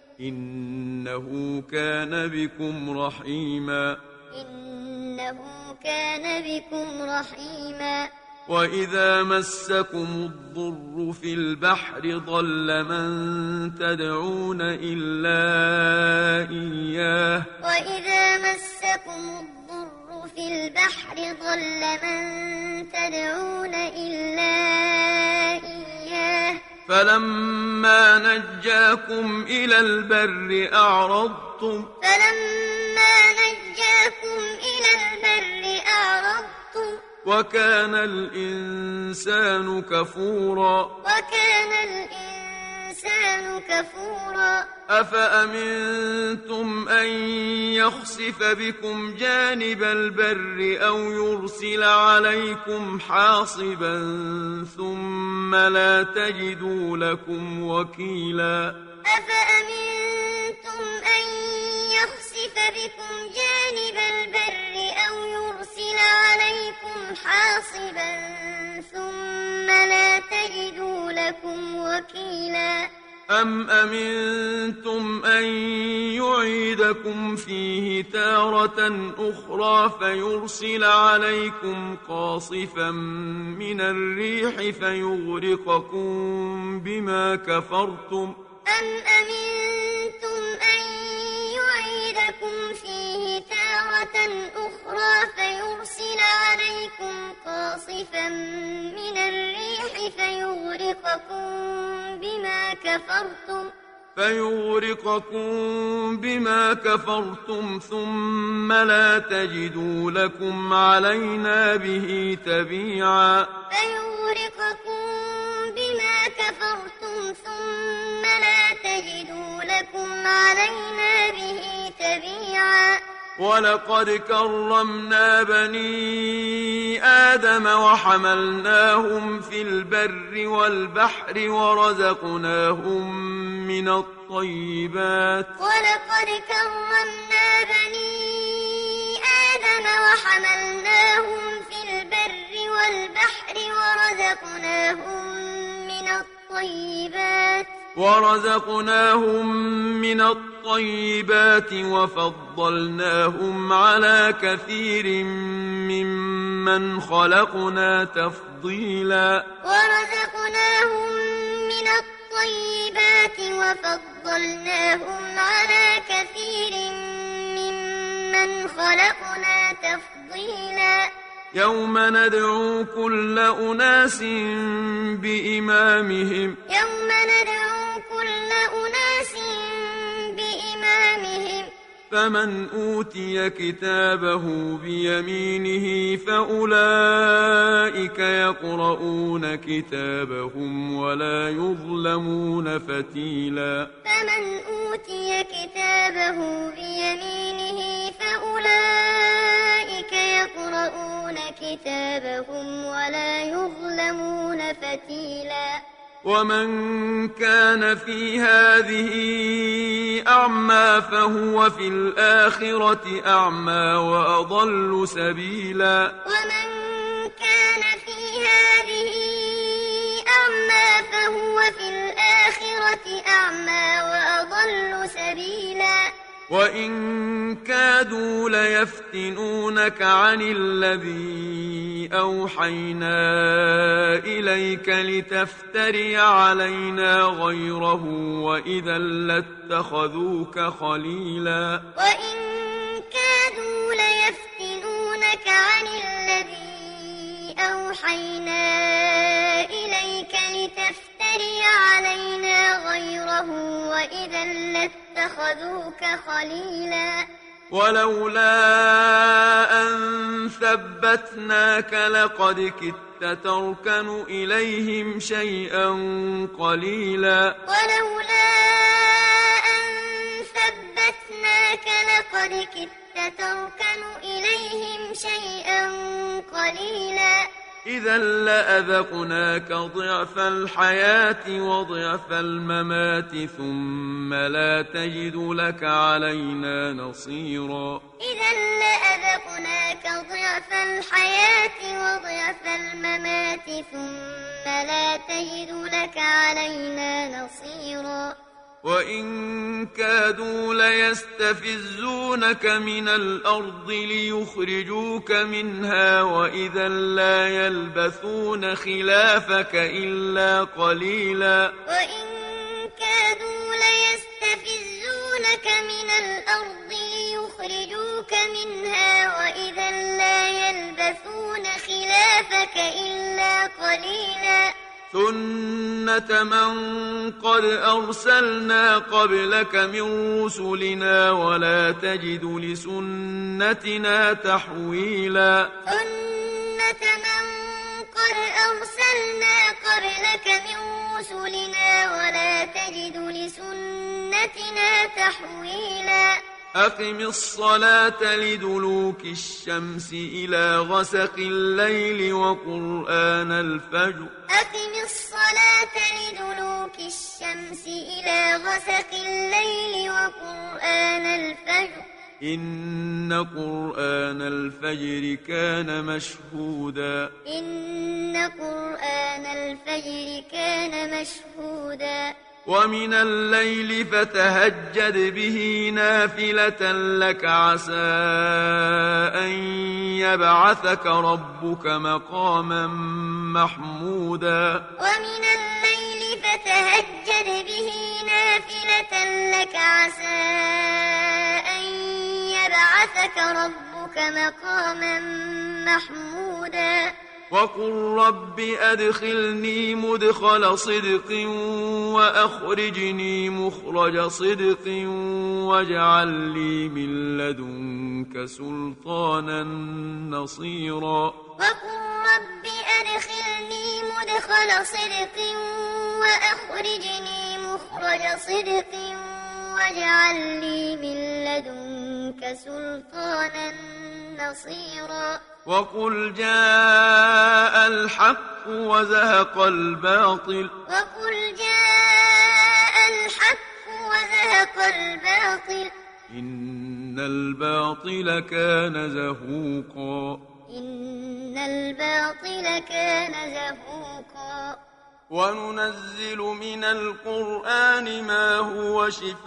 [SPEAKER 1] إنه كان بكم رحيما
[SPEAKER 2] إنه كان بكم رحيما
[SPEAKER 1] وإذا مسكم الضر في البحر ضل من تدعون إلا إياه
[SPEAKER 2] وإذا مسكم الضر في البحر ضل من تدعون إلا إياه
[SPEAKER 1] فلما نجاكم إلى البر أعرضتم
[SPEAKER 2] فلما نجاكم إلى البر أعرضتم
[SPEAKER 1] وكان الإنسان كفورا
[SPEAKER 2] وكان الإنسان كفورا
[SPEAKER 1] أفأمنتم أن يخسف بكم جانب البر أو يرسل عليكم حاصبا ثم لا تجدوا لكم وكيلا
[SPEAKER 2] أفأمنتم أن يخسف بكم جانب البر أو يرسل عليكم حاصبا ثم لا تجدوا لكم وكيلا
[SPEAKER 1] أم أمنتم أن يعيدكم فيه تارة أخرى فيرسل عليكم قاصفا من الريح فيغرقكم بما كفرتم
[SPEAKER 2] أم أمنتم أن يعيدكم فيه تارة أخرى فيرسل عليكم قاصفا من الريح فيغرقكم بما كفرتم
[SPEAKER 1] فيغرقكم بما كفرتم ثم لا تجدوا لكم علينا به تبيعا
[SPEAKER 2] فيغرقكم بما كفرتم ثم لا تجدوا لكم علينا به تبيعا
[SPEAKER 1] ولقد كرمنا بني آدم وحملناهم في البر والبحر ورزقناهم من الطيبات
[SPEAKER 2] ولقد كرمنا بني آدم وحملناهم في البر والبحر ورزقناهم من الطيبات
[SPEAKER 1] ورزقناهم من الطيبات وفضلناهم على كثير ممن خلقنا تفضيلا
[SPEAKER 2] ورزقناهم من الطيبات وفضلناهم على كثير ممن خلقنا تفضيلا
[SPEAKER 1] يوم ندعو كل أناس بإمامهم
[SPEAKER 2] يوم ندعو كل أناس بإمامهم
[SPEAKER 1] فمن أوتي كتابه بيمينه فأولئك يقرؤون كتابهم ولا يظلمون فتيلا
[SPEAKER 2] فمن أوتي كتابه بيمينه فأولئك يقرؤون كتابهم ولا يظلمون فتيلا
[SPEAKER 1] ومن كان في هذه أعمى فهو في الآخرة أعمى وأضل سبيلا
[SPEAKER 2] ومن كان في هذه أعمى فهو في الآخرة أعمى وأضل سبيلا
[SPEAKER 1] وإن كادوا ليفتنونك عن الذي أوحينا إليك لتفتري علينا غيره وإذا لاتخذوك خليلا
[SPEAKER 2] وإن كادوا ليفتنونك عن الذي أوحينا إليك لتفتري علينا غيره وإذا لاتخذوك خليلا
[SPEAKER 1] ولولا أن ثبتناك لقد كدت تركن إليهم شيئا قليلا
[SPEAKER 2] ولولا أن ثبتناك لقد كدت تركن إليهم شيئا قليلا
[SPEAKER 1] إذا لأذقناك ضعف الحياة وضعف الممات ثم لا تجد لك علينا نصيرا
[SPEAKER 2] إذا لأذقناك ضعف الحياة وضعف الممات ثم لا تجد لك علينا نصيرا
[SPEAKER 1] وإن كادوا ليستفزونك من الأرض ليخرجوك منها وإذا لا يلبثون خلافك إلا قليلا
[SPEAKER 2] وإن كادوا ليستفزونك من الأرض ليخرجوك منها وإذا لا يلبثون خلافك إلا قليلا
[SPEAKER 1] سنة من قد أرسلنا قبلك من رسلنا ولا تجد لسنتنا تحويلا
[SPEAKER 2] سنة من قد أرسلنا قبلك من رسلنا ولا تجد لسنتنا تحويلا
[SPEAKER 1] أقم الصلاة لدلوك الشمس إلى غسق الليل وقرآن الفجر
[SPEAKER 2] أقم الصلاة لدلوك الشمس إلى غسق الليل وقرآن الفجر
[SPEAKER 1] إن قرآن الفجر كان مشهودا
[SPEAKER 2] إن قرآن الفجر كان مشهودا
[SPEAKER 1] ومن الليل فتهجد به نافلة لك عسى أن يبعثك ربك مقاما محمودا
[SPEAKER 2] ومن الليل فتهجد به نافلة لك عسى أن يبعثك ربك مقاما محمودا
[SPEAKER 1] وقل رب أدخلني مدخل صدق وأخرجني مخرج صدق واجعل لي من لدنك سلطانا نصيرا
[SPEAKER 2] وقل رب أدخلني مدخل صدق وأخرجني مخرج صدق واجعل لي من لدنك سلطانا نصيرا
[SPEAKER 1] وقل جاء الحق وزهق الباطل
[SPEAKER 2] وقل جاء الحق وزهق الباطل
[SPEAKER 1] إن الباطل كان زهوقا
[SPEAKER 2] إن الباطل كان زهوقا
[SPEAKER 1] وننزل من القرآن ما هو شفاء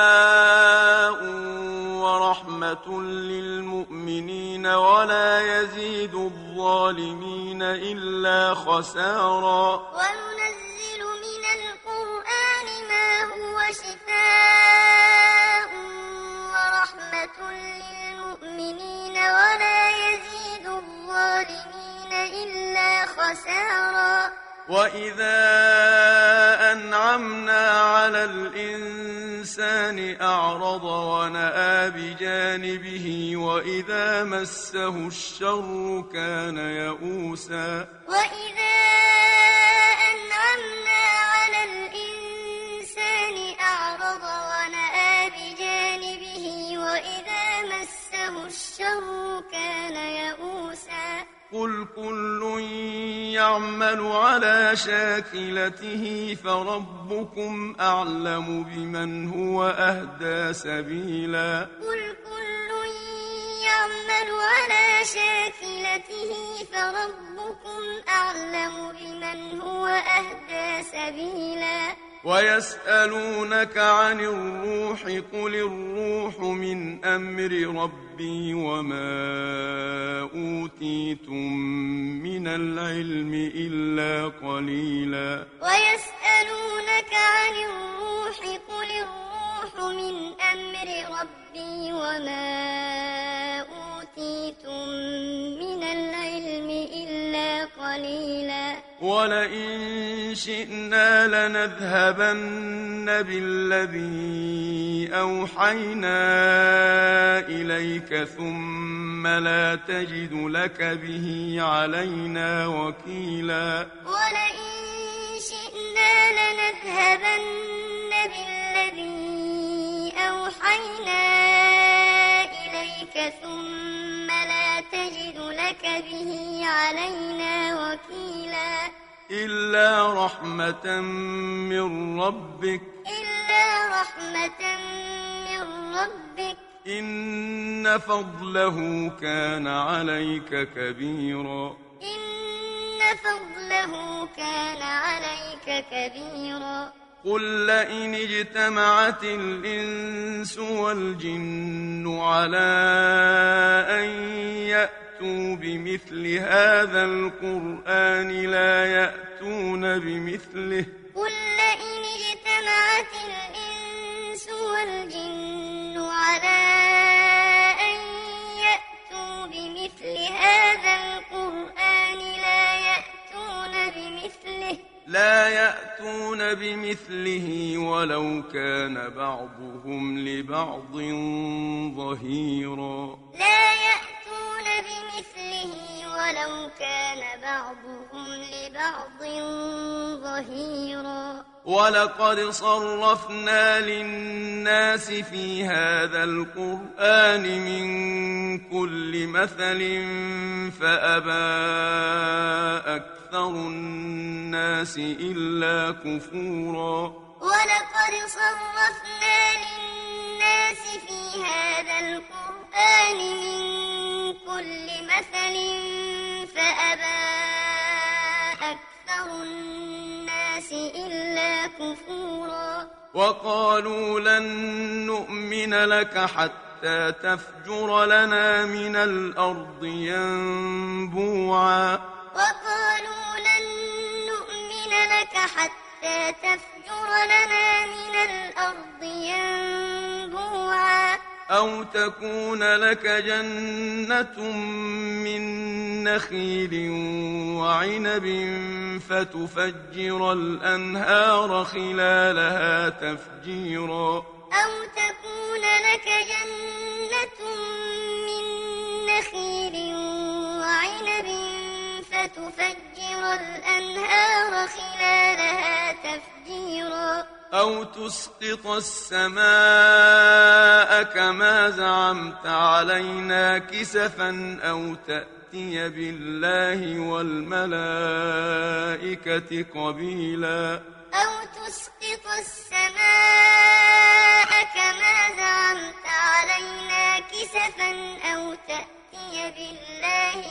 [SPEAKER 1] ورحمة للمؤمنين ولا يزيد الظالمين إلا خسارا
[SPEAKER 2] وننزل من القرآن ما هو شفاء ورحمة للمؤمنين ولا يزيد الظالمين إلا خسارا
[SPEAKER 1] وإذا أنعمنا على الإنسان أعرض ونأى بجانبه وإذا مسه الشر كان يئوسا
[SPEAKER 2] وإذا أنعمنا على الإنسان أعرض ونأى بجانبه وإذا مسه الشر كان يئوسا
[SPEAKER 1] قل كل يعمل على شاكلته فربكم أعلم بمن هو أهدى سبيلا
[SPEAKER 2] قل كل يعمل على شاكلته فربكم أعلم بمن هو أهدى سبيلا
[SPEAKER 1] ويسألونك عن الروح قل الروح من أمر ربي وما أوتيتم من العلم إلا قليلا
[SPEAKER 2] ويسألونك عن الروح قل الروح من أمر ربي وما أوتيتم من العلم إلا قليلا
[SPEAKER 1] ولئن شئنا لنذهبن بالذي أوحينا إليك ثم لا تجد لك به علينا وكيلا
[SPEAKER 2] ولئن شئنا لنذهبن بالذي أوحينا إليك ثم لا تجد لك به علينا وكيلا
[SPEAKER 1] إلا رحمة من ربك
[SPEAKER 2] إلا رحمة من ربك
[SPEAKER 1] إن فضله كان عليك كبيرا
[SPEAKER 2] إن فضله كان عليك كبيرا
[SPEAKER 1] قل لئن اجتمعت الإنس والجن على أن يأتوا بمثل هذا القرآن لا يأتون بمثله
[SPEAKER 2] قل لئن اجتمعت الإنس والجن على أن يأتوا بمثل هذا القرآن لا يأتون بمثله
[SPEAKER 1] لا يأتون بمثله ولو كان بعضهم لبعض ظهيرا
[SPEAKER 2] لا يأتون بمثله ولو كان بعضهم لبعض ظهيرا
[SPEAKER 1] ولقد صرفنا للناس في هذا القرآن من كل مثل فأبى أكثر الناس إلا كفورا
[SPEAKER 2] ولقد صرفنا للناس في هذا القرآن من كل مثل فأبى أكثر الناس إلا كفورا
[SPEAKER 1] وقالوا لن نؤمن لك حتى تفجر لنا من الأرض ينبوعا
[SPEAKER 2] وقالوا لن نؤمن لك حتى تفجر لنا من الأرض ينبوعا
[SPEAKER 1] أو تكون لك جنة من نخيل وعنب فتفجر الأنهار خلالها تفجيرا
[SPEAKER 2] أو تكون لك جنة من نخيل وعنب فتفجر الأنهار خلالها تفجيرا
[SPEAKER 1] أو تسقط السماء كما زعمت علينا كسفا أو تأتي بالله والملائكة قبيلا
[SPEAKER 2] أو تسقط السماء كما زعمت علينا كسفا أو تأتي بالله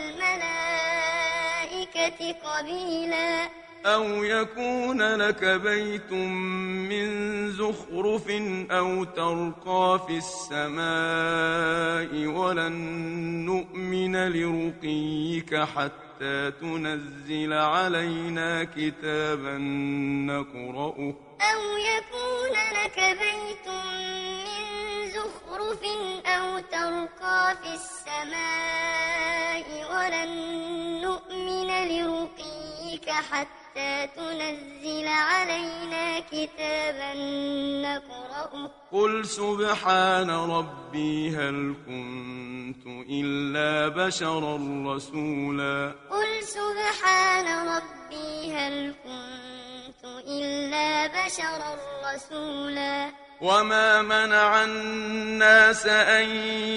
[SPEAKER 2] والملائكة قبيلا
[SPEAKER 1] أو يكون لك بيت من زخرف أو ترقى في السماء ولن نؤمن لرقيك حتى تنزل علينا كتابا نقرأه
[SPEAKER 2] أو يكون لك بيت من زخرف أو ترقى في السماء ولن نؤمن لرقيك حتى تنزل علينا كتابا نقرأه
[SPEAKER 1] قل سبحان ربي هل كنت إلا بشرا رسولا
[SPEAKER 2] قل سبحان ربي هل كنت إلا بشرا رسولا
[SPEAKER 1] وما منع الناس أن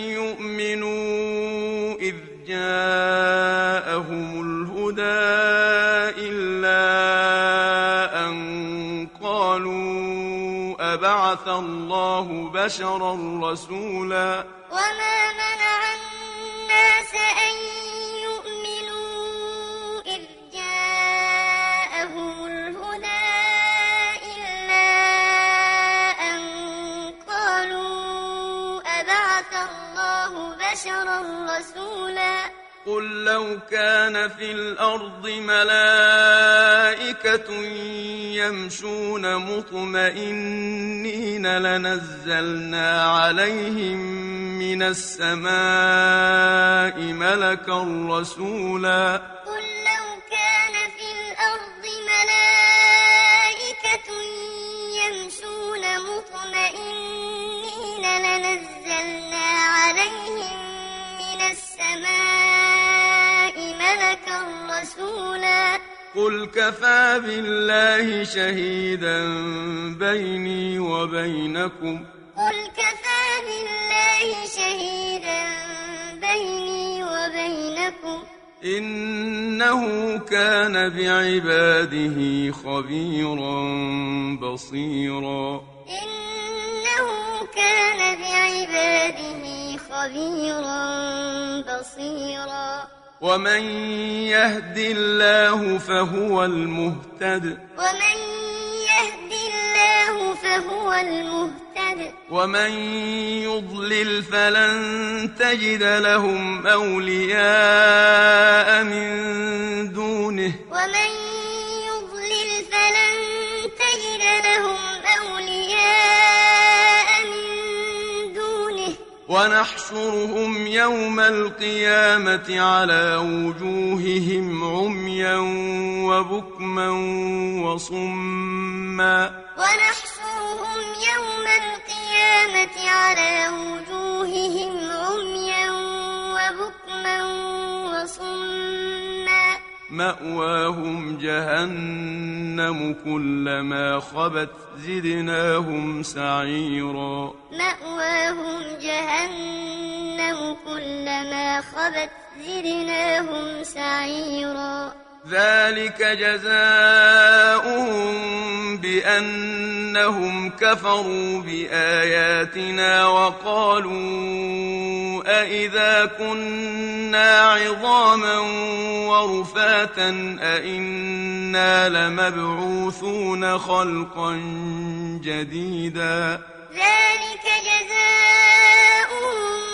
[SPEAKER 1] يؤمنوا إذ جاءهم الهدى إلا أن قالوا أبعث الله بشرا رسولا
[SPEAKER 2] وما منع الناس أن يؤمنوا إذ جاءهم الهدى إلا أن قالوا أبعث الله بشرا رسولا
[SPEAKER 1] قل لو كان في الأرض ملائكة يمشون مطمئنين لنزلنا عليهم من السماء ملكا رسولا
[SPEAKER 2] قل لو كان في الأرض ملائكة يمشون مطمئنين لنزلنا عليهم من السماء ملكا رسولا
[SPEAKER 1] قل كفى بالله شهيدا بيني وبينكم
[SPEAKER 2] قل كفى بالله شهيدا بيني وبينكم
[SPEAKER 1] إنه كان بعباده خبيرا بصيرا
[SPEAKER 2] إنه كان بعباده خبيرا بصيرا
[SPEAKER 1] ومن يهد الله فهو المهتد
[SPEAKER 2] ومن يهد هو المهتد
[SPEAKER 1] ومن يضلل فلن تجد لهم أولياء من دونه
[SPEAKER 2] ومن يضلل فلن تجد لهم أولياء من دونه
[SPEAKER 1] ونحشرهم يوم القيامة على وجوههم عميا وبكما وصما
[SPEAKER 2] ونحشرهم يوم القيامة على وجوههم عميا وبكما وصما
[SPEAKER 1] مأواهم جهنم كلما خبت زدناهم سعيرا
[SPEAKER 2] مأواهم جهنم كلما خبت زدناهم سعيرا
[SPEAKER 1] ذلك جزاؤهم بأنهم كفروا بآياتنا وقالوا أإذا كنا عظاما ورفاتا أإنا لمبعوثون خلقا جديدا
[SPEAKER 2] ذلك جزاؤهم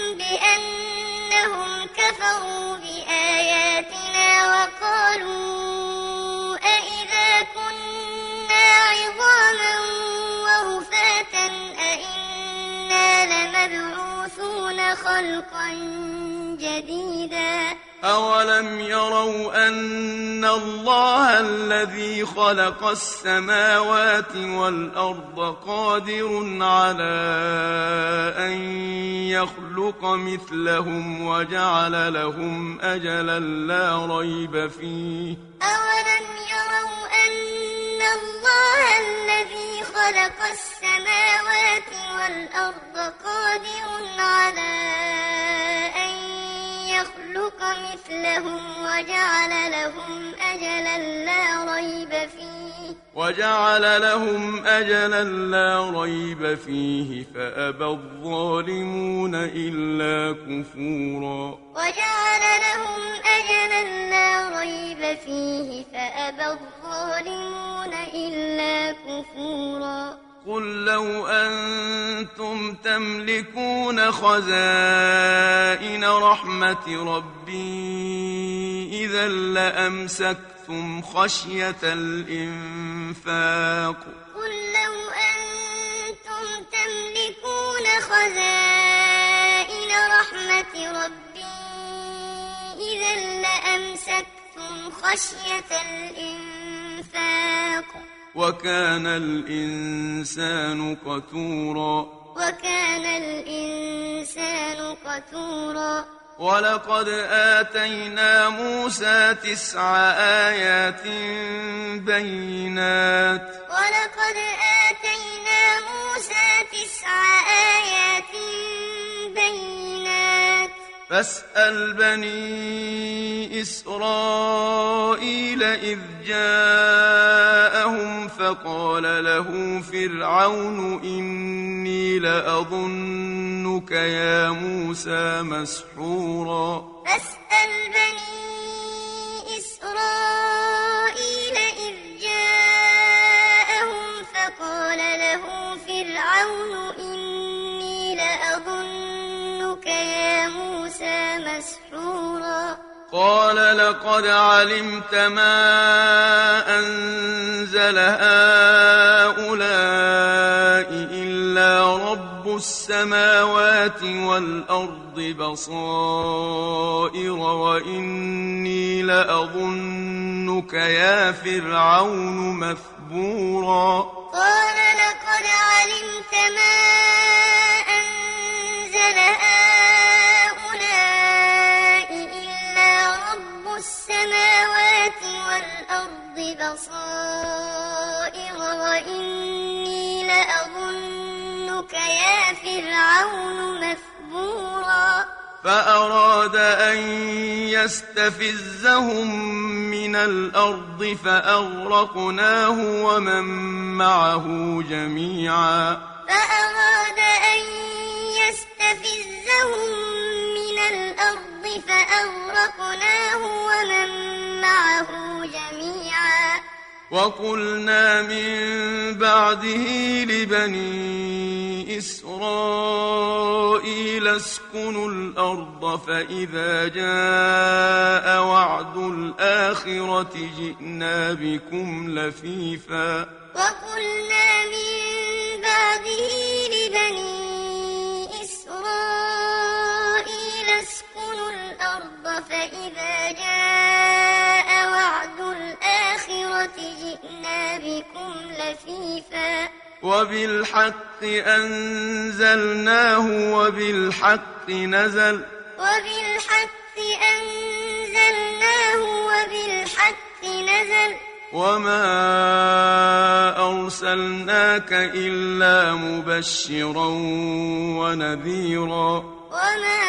[SPEAKER 2] بأنهم كفروا بآياتنا وقالوا أإذا كنا عظاما ورفاتا أإنا لمبعوثون خلقا جديدا
[SPEAKER 1] أولم يروا أن الله الذي خلق السماوات والأرض قادر على أن يخلق مثلهم وجعل لهم أجلا لا ريب فيه
[SPEAKER 2] أولم يروا أن الله الذي خلق السماوات والأرض قادر على أن يخلق مثلهم وجعل لهم أجلا لا ريب فيه
[SPEAKER 1] وجعل لهم أجلا لا ريب فيه فأبى الظالمون إلا كفورا
[SPEAKER 2] وجعل لهم أجلا لا ريب فيه فأبى الظالمون إلا كفورا
[SPEAKER 1] قل لو أنتم تملكون خزائن رحمة ربي إذا لأمسكتم خشية الإنفاق
[SPEAKER 2] قل لو أنتم تملكون خزائن رحمة ربي إذا لأمسكتم خشية الإنفاق
[SPEAKER 1] وكان الإنسان قتورا
[SPEAKER 2] وكان الإنسان قتورا
[SPEAKER 1] ولقد آتينا موسى تسع آيات بينات
[SPEAKER 2] ولقد آتينا موسى تسع آيات بينات
[SPEAKER 1] فاسأل بني إسرائيل إذ جاءهم فقال له فرعون إني لأظنك يا موسى مسحورا
[SPEAKER 2] فاسأل بني إسرائيل إذ جاءهم فقال له فرعون إني لأظنك يا موسى مسحورا
[SPEAKER 1] قال لقد علمت ما أنزل هؤلاء إلا رب السماوات والأرض بصائر وإني لأظنك يا فرعون مثبورا
[SPEAKER 2] قال لقد علمت ما أنزل هؤلاء إلا رب السماوات والأرض بصائر وإني لأظنك يا فرعون مثبورا
[SPEAKER 1] فأراد أن يستفزهم من الأرض فأغرقناه ومن معه جميعا
[SPEAKER 2] فأراد أن يستفزهم من الأرض فأغرقناه ومن معه جميعا
[SPEAKER 1] وقلنا من بعده لبني إسرائيل اسكنوا الأرض فإذا جاء وعد الآخرة جئنا بكم لفيفا
[SPEAKER 2] وقلنا من بعده لبني إسرائيل اسكنوا الأرض فإذا جاء وعد الآخرة جئنا بكم لفيفا
[SPEAKER 1] وبالحق أنزلناه وبالحق نزل
[SPEAKER 2] وبالحق أنزلناه وبالحق نزل
[SPEAKER 1] وما أرسلناك إلا مبشرا ونذيرا
[SPEAKER 2] وما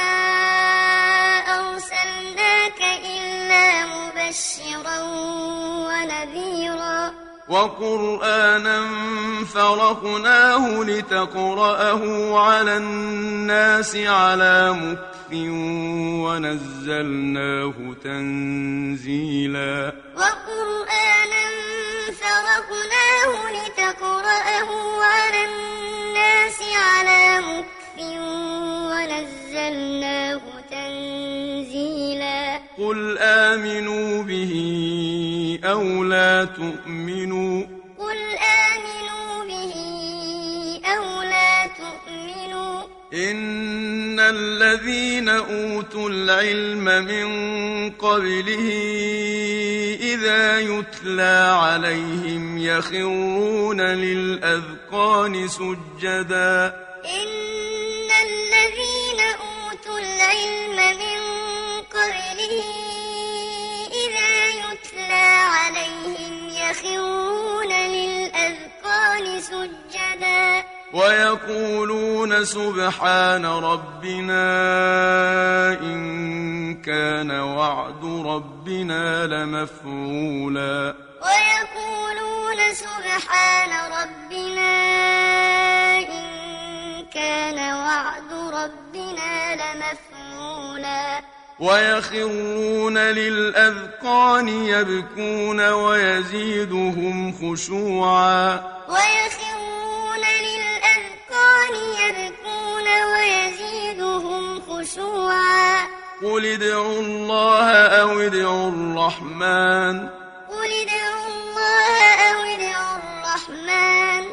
[SPEAKER 2] أرسلناك إلا مبشرا ونذيرا
[SPEAKER 1] وقرآنا فرقناه لتقرأه على الناس على مكث ونزلناه تنزيلا
[SPEAKER 2] وقرآنا فرقناه لتقرأه على الناس على مكث ونزلناه تنزيلا
[SPEAKER 1] قل آمنوا به أو لا تؤمنوا
[SPEAKER 2] قل آمنوا به أو لا تؤمنوا
[SPEAKER 1] إن الذين أوتوا العلم من قبله إذا يتلى عليهم يخرون للأذقان سجدا
[SPEAKER 2] إن الذين أوتوا العلم من قبله إذا يتلى عليهم يخرون للأذقان سجدا
[SPEAKER 1] ويقولون سبحان ربنا إن كان وعد ربنا لمفعولا
[SPEAKER 2] ويقولون سبحان ربنا إن كان وعد ربنا لمفعولا
[SPEAKER 1] ويخرون للأذقان يبكون ويزيدهم خشوعا
[SPEAKER 2] ويخرون للأذقان يبكون ويزيدهم خشوعا
[SPEAKER 1] قل ادعوا الله أو ادعوا الرحمن
[SPEAKER 2] قل ادعوا الله أو ادعوا الرحمن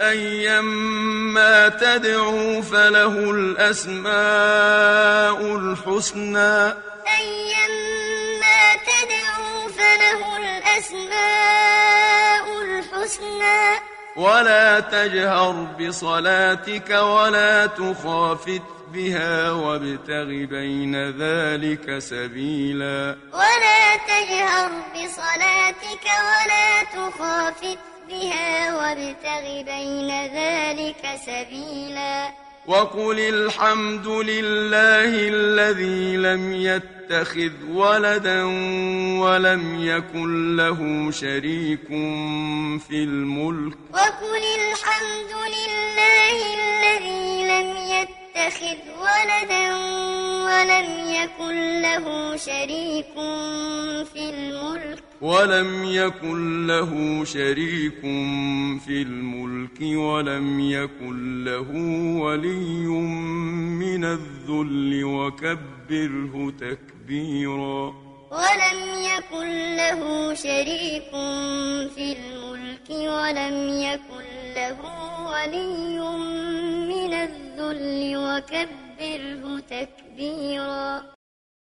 [SPEAKER 1] أيما تدعوا فله الأسماء الحسنى
[SPEAKER 2] أيما تدعوا فله الأسماء الحسنى
[SPEAKER 1] ولا تجهر بصلاتك ولا تخافت بها وابتغ بين ذلك سبيلا
[SPEAKER 2] ولا تجهر بصلاتك ولا تخافت بها وابتغ بين ذلك سبيلا
[SPEAKER 1] وقل الحمد لله الذي لم يتخذ ولدا ولم يكن له شريك في الملك
[SPEAKER 2] وقل الحمد لله الذي لم يتخذ ولدا ولم يكن له شريك في الملك
[SPEAKER 1] ولم يكن له شريك في الملك ولم يكن له ولي من الذل وكبره تكبيرا
[SPEAKER 2] ولم يكن له شريك في الملك ولم يكن له ولي من الذل وكبره تكبيرا